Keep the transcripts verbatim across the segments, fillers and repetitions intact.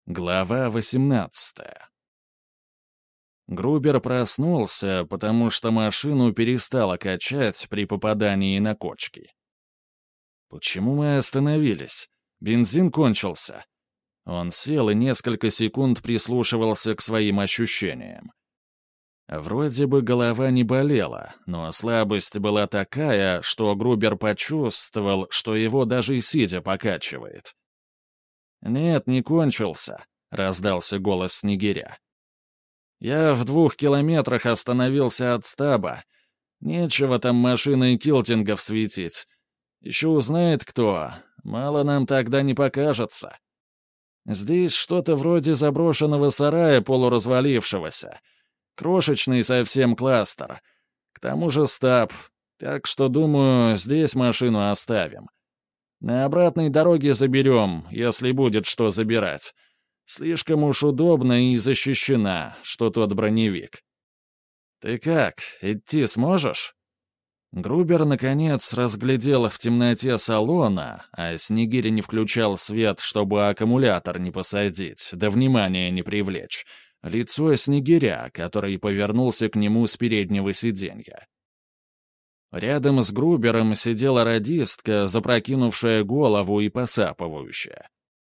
Глава восемнадцатая. Грубер проснулся, потому что машину перестало качать при попадании на кочки. Почему мы остановились? Бензин кончился. Он сел и несколько секунд прислушивался к своим ощущениям. Вроде бы голова не болела, но слабость была такая, что Грубер почувствовал, что его даже и сидя покачивает. «Нет, не кончился», — раздался голос снегиря. «Я в двух километрах остановился от стаба. Нечего там машиной килтингов светить. Еще узнает кто, мало нам тогда не покажется. Здесь что-то вроде заброшенного сарая полуразвалившегося. Крошечный совсем кластер. К тому же стаб, так что, думаю, здесь машину оставим. На обратной дороге заберем, если будет что забирать. Слишком уж удобно и защищена, что тот броневик. Ты как, идти сможешь?» Грубер, наконец, разглядел в темноте салона, а Снегирь не включал свет, чтобы аккумулятор не посадить, да внимания не привлечь, лицо Снегиря, который повернулся к нему с переднего сиденья. Рядом с Грубером сидела радистка, запрокинувшая голову и посапывающая.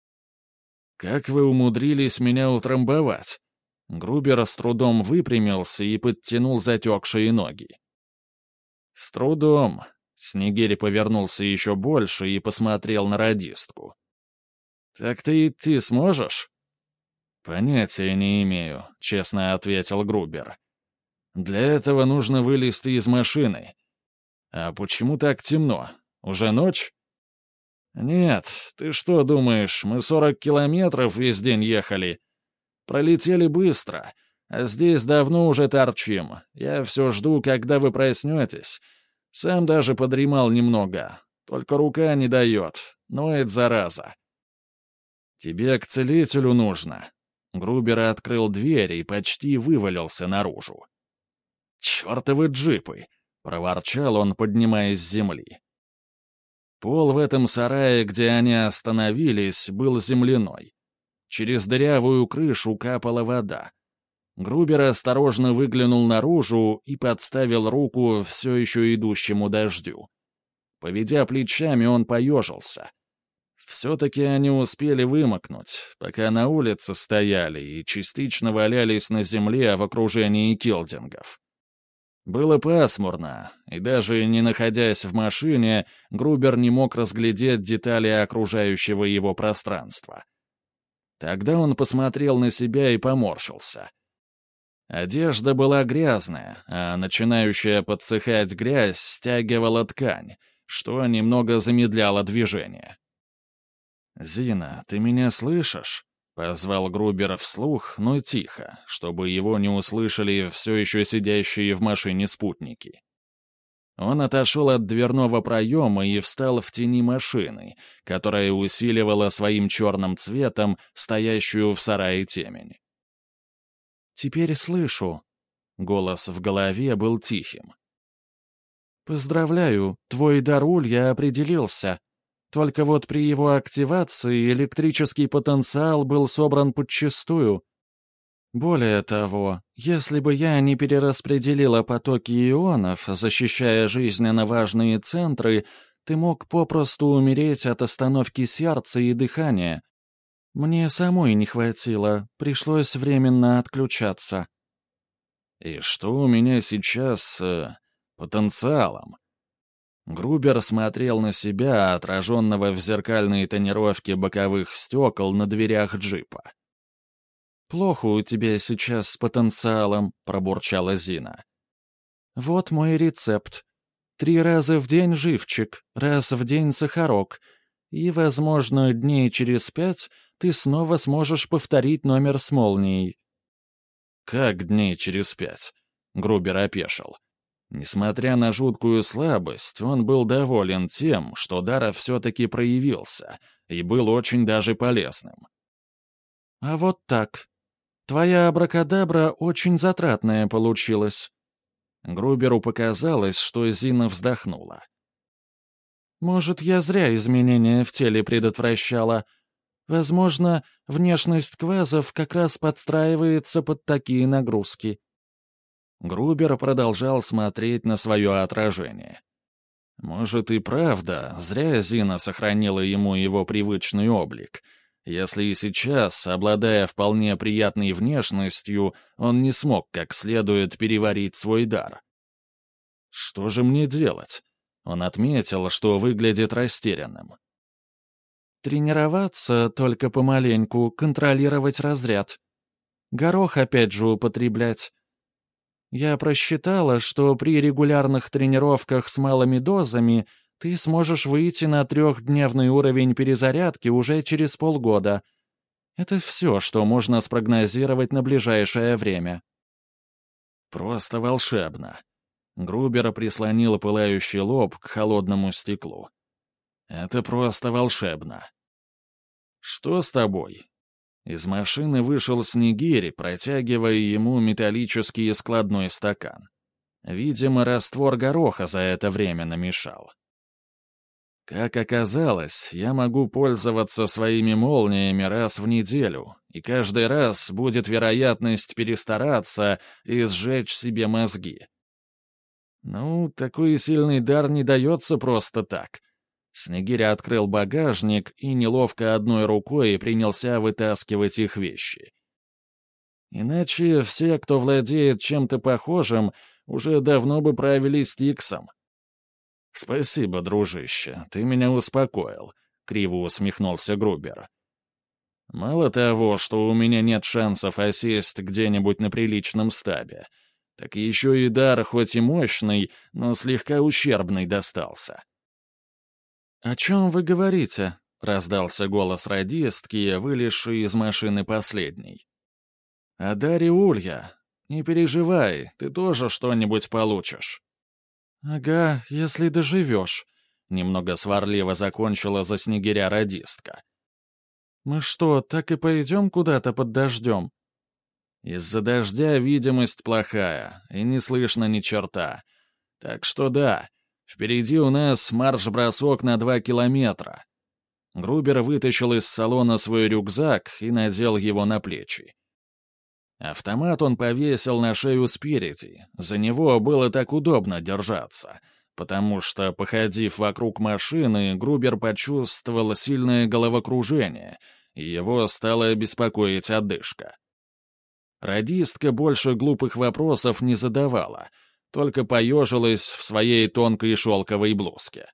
«Как вы умудрились меня утрамбовать?» Грубер с трудом выпрямился и подтянул затекшие ноги. «С трудом». Снегирь повернулся еще больше и посмотрел на радистку. «Так ты идти сможешь?» «Понятия не имею», — честно ответил Грубер. «Для этого нужно вылезти из машины. А почему так темно? Уже ночь?» «Нет, ты что думаешь, мы сорок километров весь день ехали? Пролетели быстро, а здесь давно уже торчим. Я все жду, когда вы проснетесь. Сам даже подремал немного, только рука не дает, ноет зараза». «Тебе к целителю нужно». Грубер открыл дверь и почти вывалился наружу. «Чертовы джипы!» — проворчал он, поднимаясь с земли. Пол в этом сарае, где они остановились, был земляной. Через дырявую крышу капала вода. Грубер осторожно выглянул наружу и подставил руку все еще идущему дождю. Поведя плечами, он поежился. Все-таки они успели вымокнуть, пока на улице стояли и частично валялись на земле в окружении килдингов. Было пасмурно, и даже не находясь в машине, Грубер не мог разглядеть детали окружающего его пространства. Тогда он посмотрел на себя и поморщился. Одежда была грязная, а начинающая подсыхать грязь стягивала ткань, что немного замедляло движение. «Зина, ты меня слышишь?» — позвал Грубер вслух, но тихо, чтобы его не услышали все еще сидящие в машине спутники. Он отошел от дверного проема и встал в тени машины, которая усиливала своим черным цветом стоящую в сарае темень. «Теперь слышу». Голос в голове был тихим. «Поздравляю, твой дар улья определился. Только вот при его активации электрический потенциал был собран подчистую. Более того, если бы я не перераспределила потоки ионов, защищая жизненно важные центры, ты мог попросту умереть от остановки сердца и дыхания. Мне самой не хватило, пришлось временно отключаться». «И что у меня сейчас с э, потенциалом?» Грубер смотрел на себя, отраженного в зеркальной тонировке боковых стекол на дверях джипа. «Плохо у тебя сейчас с потенциалом», — пробурчала Зина. «Вот мой рецепт. Три раза в день живчик, раз в день сахарок, и, возможно, дней через пять ты снова сможешь повторить номер с молнией». «Как дней через пять?» — Грубер опешил. Несмотря на жуткую слабость, он был доволен тем, что дар все-таки проявился и был очень даже полезным. «А вот так. Твоя абракадабра очень затратная получилась». Груберу показалось, что Зина вздохнула. «Может, я зря изменения в теле предотвращала. Возможно, внешность квазов как раз подстраивается под такие нагрузки». Грубер продолжал смотреть на свое отражение. Может и правда, зря Зина сохранила ему его привычный облик. Если и сейчас, обладая вполне приятной внешностью, он не смог как следует переварить свой дар. Что же мне делать? Он отметил, что выглядит растерянным. «Тренироваться только помаленьку, контролировать разряд. Горох опять же употреблять. Я просчитала, что при регулярных тренировках с малыми дозами ты сможешь выйти на трехдневный уровень перезарядки уже через полгода. Это все, что можно спрогнозировать на ближайшее время». Просто волшебно. Грубер прислонил пылающий лоб к холодному стеклу. Это просто волшебно. «Что с тобой?» Из машины вышел Снегирь, протягивая ему металлический складной стакан. Видимо, раствор гороха за это время намешал. Как оказалось, я могу пользоваться своими молниями раз в неделю, и каждый раз будет вероятность перестараться и сжечь себе мозги. Ну, такой сильный дар не дается просто так. Снегирь открыл багажник и неловко одной рукой принялся вытаскивать их вещи. Иначе все, кто владеет чем-то похожим, уже давно бы правили Стиксом. «Спасибо, дружище, ты меня успокоил», — криво усмехнулся Грубер. «Мало того, что у меня нет шансов осесть где-нибудь на приличном стабе, так еще и дар хоть и мощный, но слегка ущербный достался». «О чем вы говорите?» — раздался голос радистки, вылезший из машины последней. «О даре Улья. Не переживай, ты тоже что-нибудь получишь». «Ага, если доживешь», — немного сварливо закончила за Снегиря радистка. «Мы что, так и пойдем куда-то под дождем?» «Из-за дождя видимость плохая, и не слышно ни черта. Так что да, впереди у нас марш-бросок на два километра». Грубер вытащил из салона свой рюкзак и надел его на плечи. Автомат он повесил на шею спереди, за него было так удобно держаться, потому что, походив вокруг машины, Грубер почувствовал сильное головокружение, и его стала беспокоить одышка. Радистка больше глупых вопросов не задавала, только поежилась в своей тонкой шелковой блузке.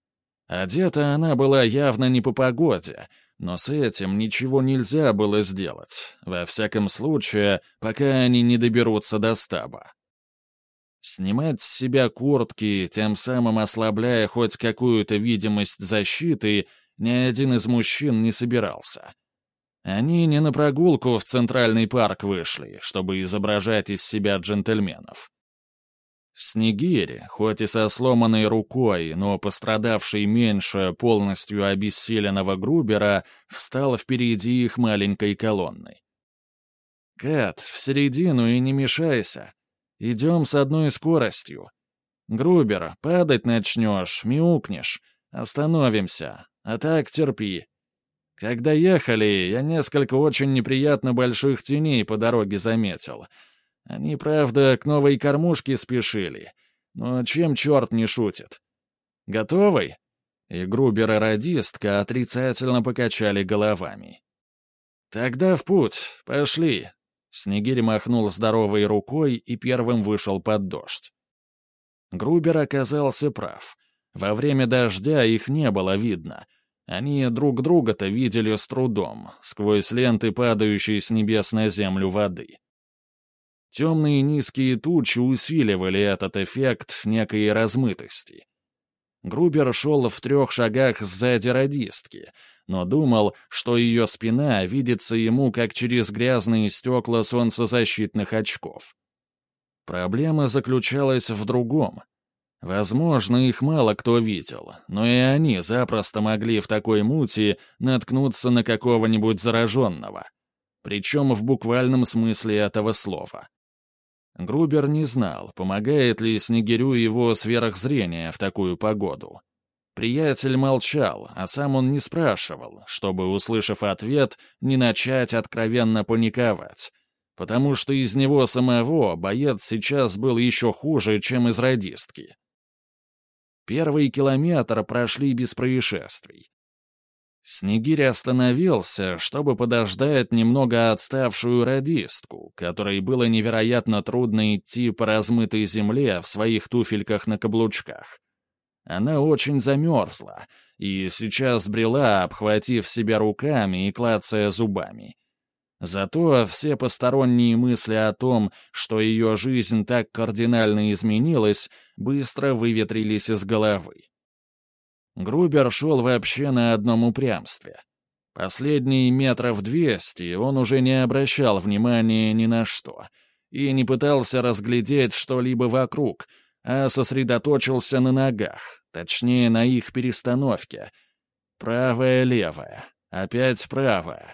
Одета она была явно не по погоде, но с этим ничего нельзя было сделать, во всяком случае, пока они не доберутся до стаба. Снимать с себя куртки, тем самым ослабляя хоть какую-то видимость защиты, ни один из мужчин не собирался. Они не на прогулку в Центральный парк вышли, чтобы изображать из себя джентльменов. Снегирь, хоть и со сломанной рукой, но пострадавший меньше полностью обессиленного Грубера, встал впереди их маленькой колонны. «Кэт, в середину и не мешайся. Идем с одной скоростью. Грубер, падать начнешь, мяукнешь. Остановимся, а так терпи. Когда ехали, я несколько очень неприятно больших теней по дороге заметил. Они, правда, к новой кормушке спешили. Но чем черт не шутит? Готовы?» И Грубер и радистка отрицательно покачали головами. «Тогда в путь, пошли!» Снегирь махнул здоровой рукой и первым вышел под дождь. Грубер оказался прав. Во время дождя их не было видно. Они друг друга-то видели с трудом, сквозь ленты падающей с небес на землю воды. Темные низкие тучи усиливали этот эффект некой размытости. Грубер шел в трех шагах сзади радистки, но думал, что ее спина видится ему как через грязные стекла солнцезащитных очков. Проблема заключалась в другом. Возможно, их мало кто видел, но и они запросто могли в такой мути наткнуться на какого-нибудь зараженного. Причем в буквальном смысле этого слова. Грубер не знал, помогает ли Снегирю его сверхзрение в такую погоду. Приятель молчал, а сам он не спрашивал, чтобы, услышав ответ, не начать откровенно паниковать, потому что из него самого боец сейчас был еще хуже, чем из радистки. Первый километр прошли без происшествий. Снегирь остановился, чтобы подождать немного отставшую радистку, которой было невероятно трудно идти по размытой земле в своих туфельках на каблучках. Она очень замерзла и сейчас брела, обхватив себя руками и клацая зубами. Зато все посторонние мысли о том, что ее жизнь так кардинально изменилась, быстро выветрились из головы. Грубер шел вообще на одном упрямстве. Последние метров двести он уже не обращал внимания ни на что и не пытался разглядеть что-либо вокруг, а сосредоточился на ногах, точнее, на их перестановке. Правая-левая, опять правая.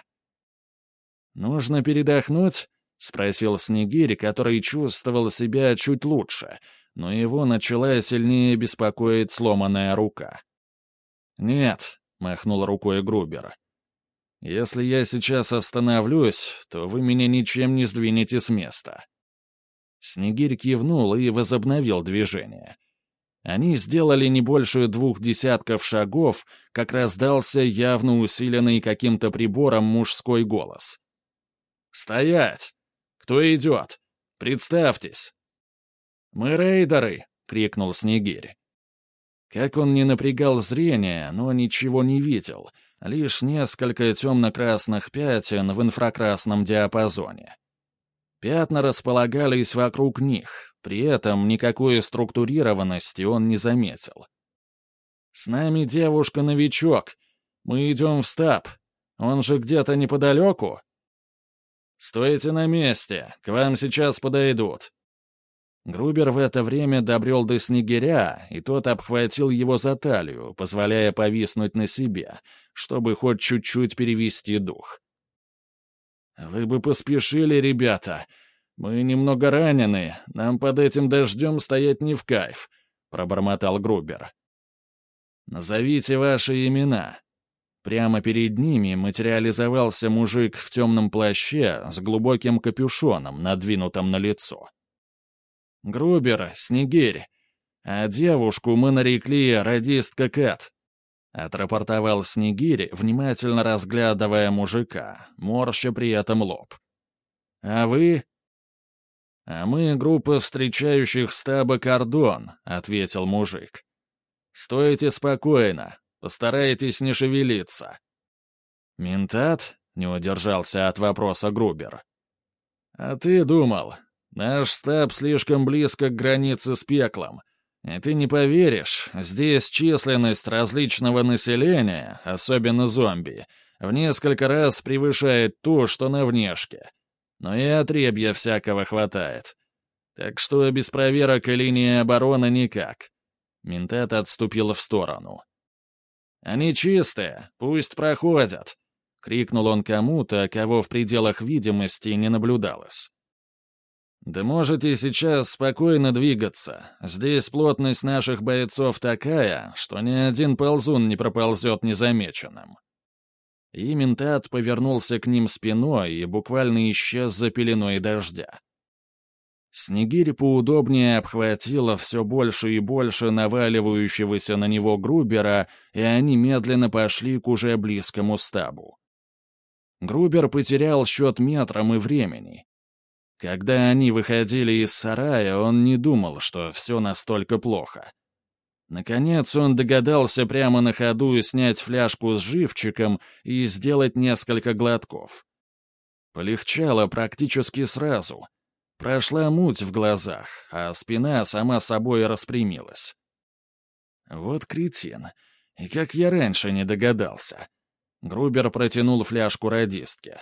«Нужно передохнуть?» — спросил Снегирь, который чувствовал себя чуть лучше, но его начала сильнее беспокоить сломанная рука. «Нет», — махнул рукой Грубер. «Если я сейчас остановлюсь, то вы меня ничем не сдвинете с места». Снегирь кивнул и возобновил движение. Они сделали не больше двух десятков шагов, как раздался явно усиленный каким-то прибором мужской голос. «Стоять! Кто идет? Представьтесь!» «Мы рейдеры!» — крикнул Снегирь. Как он не напрягал зрение, но ничего не видел, лишь несколько темно-красных пятен в инфракрасном диапазоне. Пятна располагались вокруг них, при этом никакой структурированности он не заметил. «С нами девушка-новичок. Мы идем в стаб. Он же где-то неподалеку?» «Стойте на месте, к вам сейчас подойдут». Грубер в это время добрел до Снегиря, и тот обхватил его за талию, позволяя повиснуть на себе, чтобы хоть чуть-чуть перевести дух. «Вы бы поспешили, ребята. Мы немного ранены, нам под этим дождем стоять не в кайф», — пробормотал Грубер. «Назовите ваши имена». Прямо перед ними материализовался мужик в темном плаще с глубоким капюшоном, надвинутым на лицо. «Грубер, Снегирь, а девушку мы нарекли радистка Кэт», — отрапортовал Снегирь, внимательно разглядывая мужика, морща при этом лоб. «А вы?» «А мы группа встречающих стаба «Кордон», — ответил мужик. «Стойте спокойно, постарайтесь не шевелиться». «Ментат?» — не удержался от вопроса Грубер. «А ты думал, наш стаб слишком близко к границе с пеклом. И ты не поверишь, здесь численность различного населения, особенно зомби, в несколько раз превышает ту, что на внешке. Но и отребья всякого хватает. Так что без проверок и линии обороны никак». Ментат отступил в сторону. «Они чистые, пусть проходят», — крикнул он кому-то, кого в пределах видимости не наблюдалось. «Да можете сейчас спокойно двигаться. Здесь плотность наших бойцов такая, что ни один ползун не проползет незамеченным». И ментат повернулся к ним спиной и буквально исчез за пеленой дождя. Снегирь поудобнее обхватила все больше и больше наваливающегося на него Грубера, и они медленно пошли к уже близкому стабу. Грубер потерял счет метрам и времени. Когда они выходили из сарая, он не думал, что все настолько плохо. Наконец он догадался прямо на ходу снять фляжку с живчиком и сделать несколько глотков. Полегчало практически сразу. Прошла муть в глазах, а спина сама собой распрямилась. Вот кретин. И как я раньше не догадался. Грубер протянул фляжку радистке.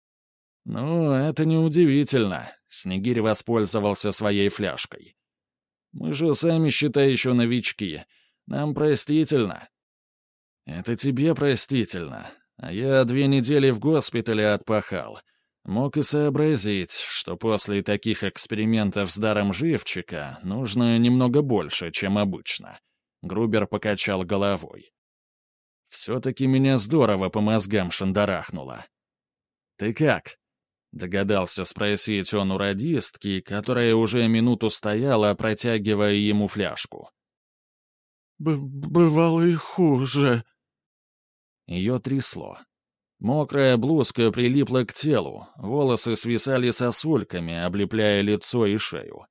«Ну, это неудивительно», — Снегирь воспользовался своей фляжкой. «Мы же сами, считай, еще новички. Нам простительно». «Это тебе простительно, а я две недели в госпитале отпахал. Мог и сообразить, что после таких экспериментов с даром живчика нужно немного больше, чем обычно. Грубер покачал головой. «Все-таки меня здорово по мозгам шандарахнуло». «Ты как?» — догадался спросить он у радистки, которая уже минуту стояла, протягивая ему фляжку. Б «Бывало и хуже». Ее трясло. Мокрая блузка прилипла к телу, волосы свисали сосульками, облепляя лицо и шею.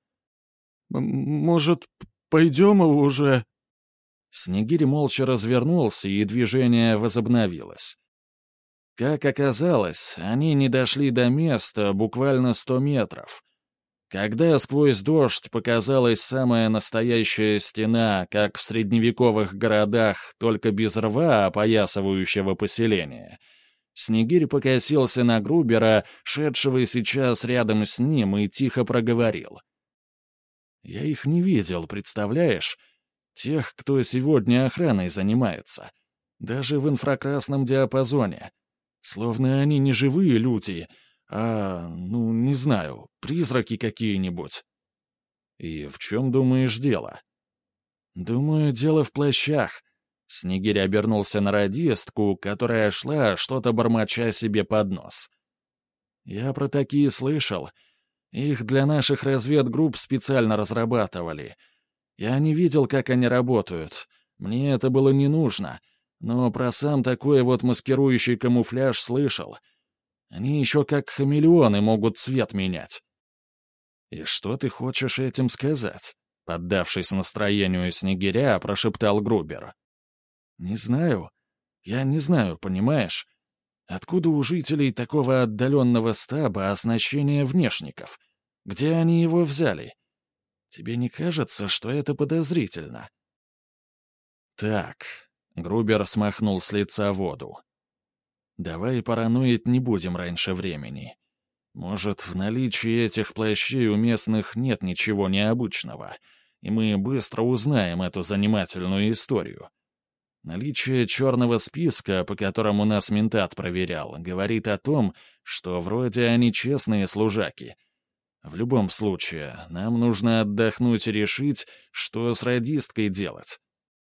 «Может, пойдем уже?» Снегирь молча развернулся, и движение возобновилось. Как оказалось, они не дошли до места буквально сто метров. Когда сквозь дождь показалась самая настоящая стена, как в средневековых городах, только без рва, опоясывающего поселение, Снегирь покосился на Грубера, шедшего сейчас рядом с ним, и тихо проговорил. «Я их не видел, представляешь? Тех, кто сегодня охраной занимается. Даже в инфракрасном диапазоне. Словно они не живые люди, а, ну, не знаю, призраки какие-нибудь». «И в чем, думаешь, дело?» «Думаю, дело в плащах». Снегирь обернулся на радистку, которая шла, что-то бормоча себе под нос. «Я про такие слышал. Их для наших разведгрупп специально разрабатывали. Я не видел, как они работают. Мне это было не нужно. Но про сам такой вот маскирующий камуфляж слышал. Они еще как хамелеоны могут цвет менять». «И что ты хочешь этим сказать?» Поддавшись настроению Снегиря, прошептал Грубер. «Не знаю. Я не знаю, понимаешь? Откуда у жителей такого отдаленного стаба оснащение внешников? Где они его взяли? Тебе не кажется, что это подозрительно?» «Так», — Грубер смахнул с лица воду. «Давай параноить не будем раньше времени. Может, в наличии этих плащей у местных нет ничего необычного, и мы быстро узнаем эту занимательную историю. Наличие черного списка, по которому нас ментат проверял, говорит о том, что вроде они честные служаки. В любом случае, нам нужно отдохнуть и решить, что с радисткой делать».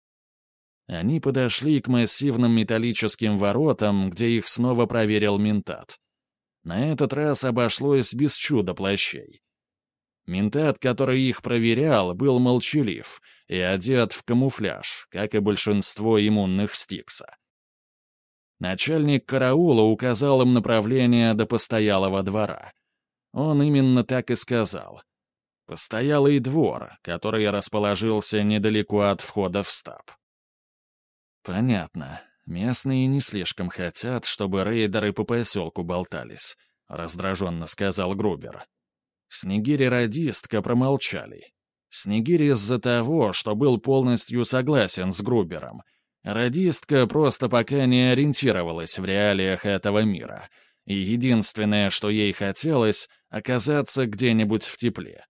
Они подошли к массивным металлическим воротам, где их снова проверил ментат. На этот раз обошлось без чуда плащей. Ментат, который их проверял, был молчалив и одет в камуфляж, как и большинство иммунных Стикса. Начальник караула указал им направление до постоялого двора. Он именно так и сказал. Постоялый двор, который расположился недалеко от входа в стаб. «Понятно. Местные не слишком хотят, чтобы рейдеры по поселку болтались», — раздраженно сказал Грубер. Снегирь и радистка промолчали. Снегирь из-за того, что был полностью согласен с Грубером. Радистка просто пока не ориентировалась в реалиях этого мира, и единственное, что ей хотелось — оказаться где-нибудь в тепле.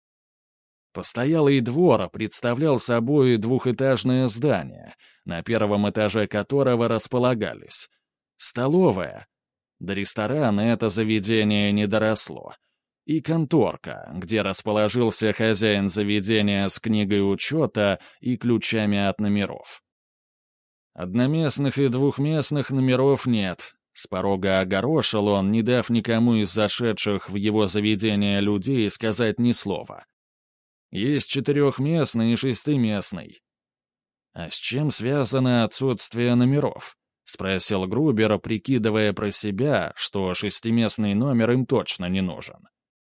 Постоялый двор представлял собой двухэтажное здание, на первом этаже которого располагались столовая. До ресторана это заведение не доросло. И конторка, где расположился хозяин заведения с книгой учета и ключами от номеров. Одноместных и двухместных номеров нет. С порога огорошил он, не дав никому из зашедших в его заведение людей сказать ни слова. Есть четырехместный и шестиместный. «А с чем связано отсутствие номеров?» — спросил Грубер, прикидывая про себя, что шестиместный номер им точно не нужен.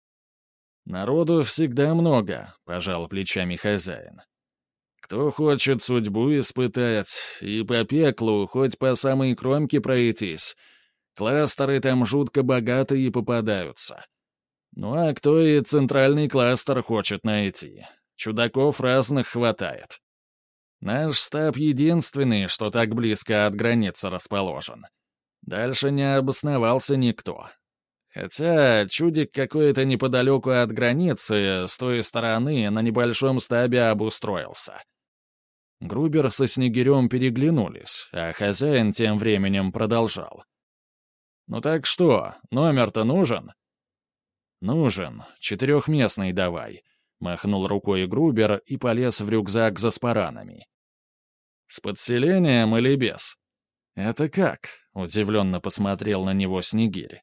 «Народу всегда много», — пожал плечами хозяин. «Кто хочет судьбу испытать и по пеклу хоть по самой кромке пройтись, кластеры там жутко богатые попадаются. Ну а кто и центральный кластер хочет найти? Чудаков разных хватает. Наш стаб единственный, что так близко от границы расположен. Дальше не обосновался никто. Хотя чудик какой-то неподалеку от границы, с той стороны, на небольшом стабе обустроился». Грубер со Снегирем переглянулись, а хозяин тем временем продолжал. «Ну так что, номер-то нужен?» «Нужен. Четырехместный давай», — махнул рукой Грубер и полез в рюкзак за спаранами. С подселением или без?» «Это как?» — удивленно посмотрел на него Снегирь.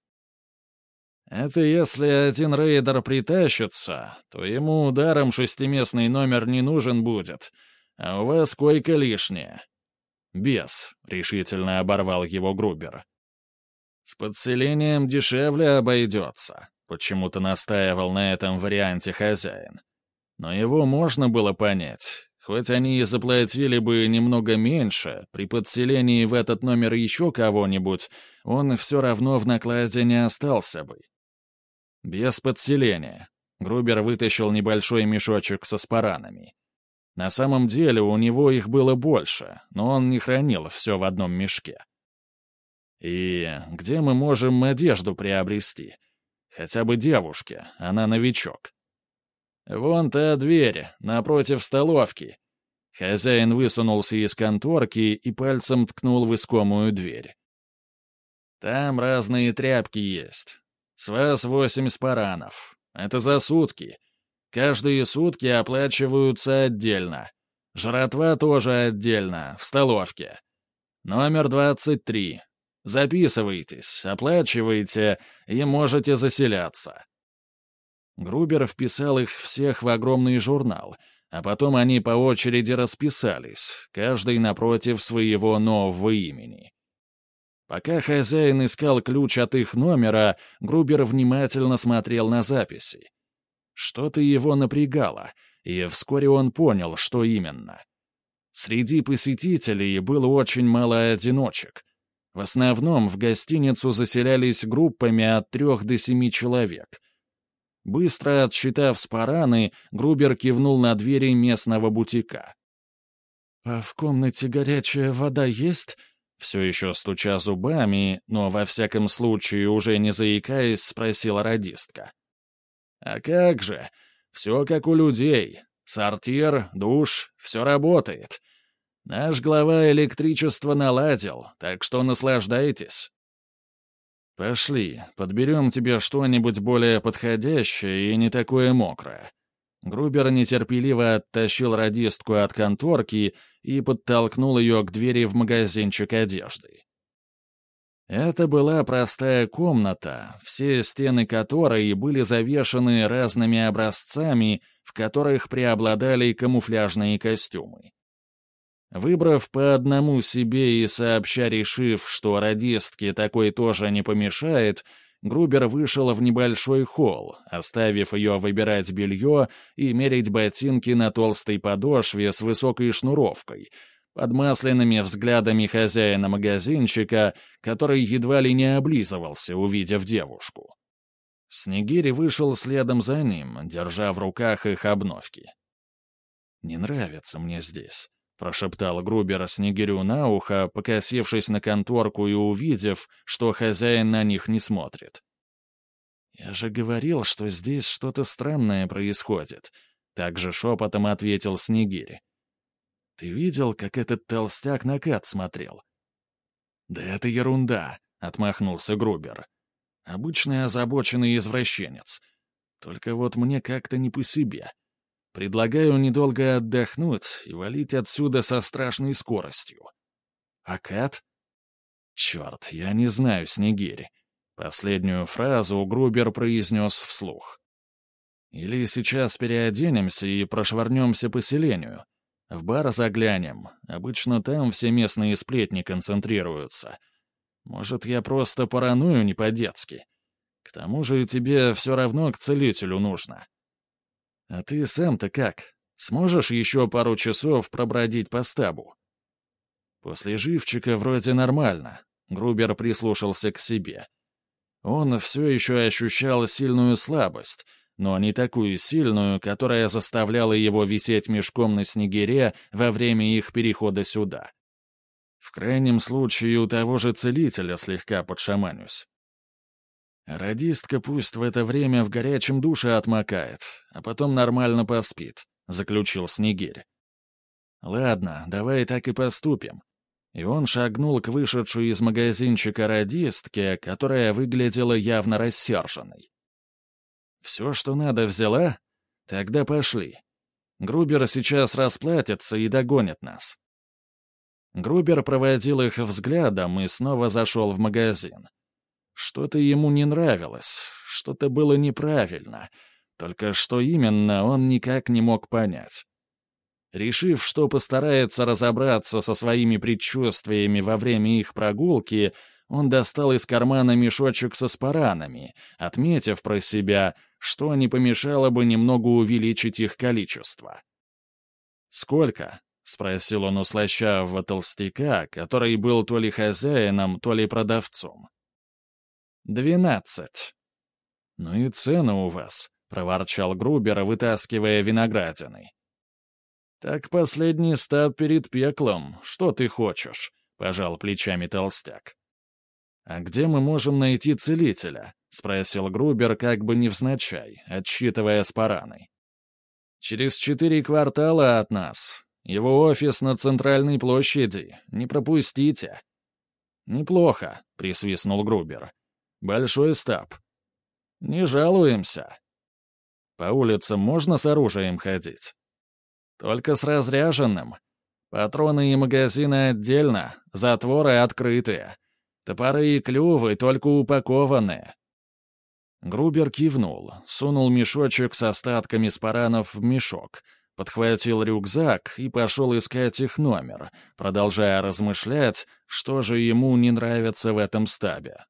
«Это если один рейдер притащится, то ему ударом шестиместный номер не нужен будет, а у вас койка лишняя». «Без», — решительно оборвал его Грубер. «С подселением дешевле обойдется», — почему-то настаивал на этом варианте хозяин. Но его можно было понять. Хоть они и заплатили бы немного меньше, при подселении в этот номер еще кого-нибудь, он все равно в накладе не остался бы. Без подселения. Грубер вытащил небольшой мешочек со спаранами. На самом деле у него их было больше, но он не хранил все в одном мешке. И где мы можем одежду приобрести? Хотя бы девушке, она новичок. «Вон та дверь, напротив столовки». Хозяин высунулся из конторки и пальцем ткнул в искомую дверь. «Там разные тряпки есть. С вас восемь спаранов. Это за сутки. Каждые сутки оплачиваются отдельно. Жратва тоже отдельно, в столовке. Номер двадцать три. Записывайтесь, оплачивайте и можете заселяться». Грубер вписал их всех в огромный журнал, а потом они по очереди расписались, каждый напротив своего нового имени. Пока хозяин искал ключ от их номера, Грубер внимательно смотрел на записи. Что-то его напрягало, и вскоре он понял, что именно. Среди посетителей было очень мало одиночек. В основном в гостиницу заселялись группами от трех до семи человек. Быстро отсчитав спараны, Грубер кивнул на двери местного бутика. «А в комнате горячая вода есть?» Все еще стуча зубами, но во всяком случае уже не заикаясь, спросила радистка. «А как же? Все как у людей. Сортир, душ, все работает. Наш глава электричество наладил, так что наслаждайтесь». «Пошли, подберем тебе что-нибудь более подходящее и не такое мокрое». Грубер нетерпеливо оттащил радистку от конторки и подтолкнул ее к двери в магазинчик одежды. Это была простая комната, все стены которой были завешаны разными образцами, в которых преобладали камуфляжные костюмы. Выбрав по одному себе и сообща решив, что радистке такой тоже не помешает, Грубер вышел в небольшой холл, оставив ее выбирать белье и мерить ботинки на толстой подошве с высокой шнуровкой, под масляными взглядами хозяина магазинчика, который едва ли не облизывался, увидев девушку. Снегирь вышел следом за ним, держа в руках их обновки. «Не нравится мне здесь», — прошептал Грубер Снегирю на ухо, покосившись на конторку и увидев, что хозяин на них не смотрит. «Я же говорил, что здесь что-то странное происходит», — также шепотом ответил Снегирь. «Ты видел, как этот толстяк на Кат смотрел?» «Да это ерунда», — отмахнулся Грубер. «Обычный озабоченный извращенец. Только вот мне как-то не по себе. Предлагаю недолго отдохнуть и валить отсюда со страшной скоростью». «А Кат?» «Черт, я не знаю, Снегирь». Последнюю фразу Грубер произнес вслух. «Или сейчас переоденемся и прошвырнемся по селению. В бар заглянем. Обычно там все местные сплетни концентрируются. Может, я просто параную не по-детски. К тому же тебе все равно к целителю нужно. А ты сам-то как? Сможешь еще пару часов пробродить по стабу?» После живчика вроде нормально. Грубер прислушался к себе. Он все еще ощущал сильную слабость, но не такую сильную, которая заставляла его висеть мешком на снегире во время их перехода сюда. В крайнем случае у того же целителя слегка подшаманюсь. «Радистка пусть в это время в горячем душе отмокает, а потом нормально поспит», — заключил Снегирь. «Ладно, давай так и поступим». И он шагнул к вышедшей из магазинчика радистке, которая выглядела явно рассерженной. «Все, что надо, взяла? Тогда пошли. Грубер сейчас расплатится и догонит нас». Грубер проводил их взглядом и снова зашел в магазин. Что-то ему не нравилось, что-то было неправильно, только что именно он никак не мог понять. Решив, что постарается разобраться со своими предчувствиями во время их прогулки, он достал из кармана мешочек со спаранами, отметив про себя, что не помешало бы немного увеличить их количество. «Сколько?» — спросил он у слащавого толстяка, который был то ли хозяином, то ли продавцом. «Двенадцать». «Ну и цена у вас», — проворчал Грубер, вытаскивая виноградины. «Так последний стаб перед пеклом. Что ты хочешь?» — пожал плечами толстяк. «А где мы можем найти целителя?» — спросил Грубер как бы невзначай, отсчитывая спараны. «Через четыре квартала от нас. Его офис на центральной площади. Не пропустите». «Неплохо», — присвистнул Грубер. «Большой стаб». «Не жалуемся». «По улицам можно с оружием ходить?» «Только с разряженным. Патроны и магазины отдельно, затворы открытые. Топоры и клювы только упакованные». Грубер кивнул, сунул мешочек с остатками спаранов в мешок, подхватил рюкзак и пошел искать их номер, продолжая размышлять, что же ему не нравится в этом стабе.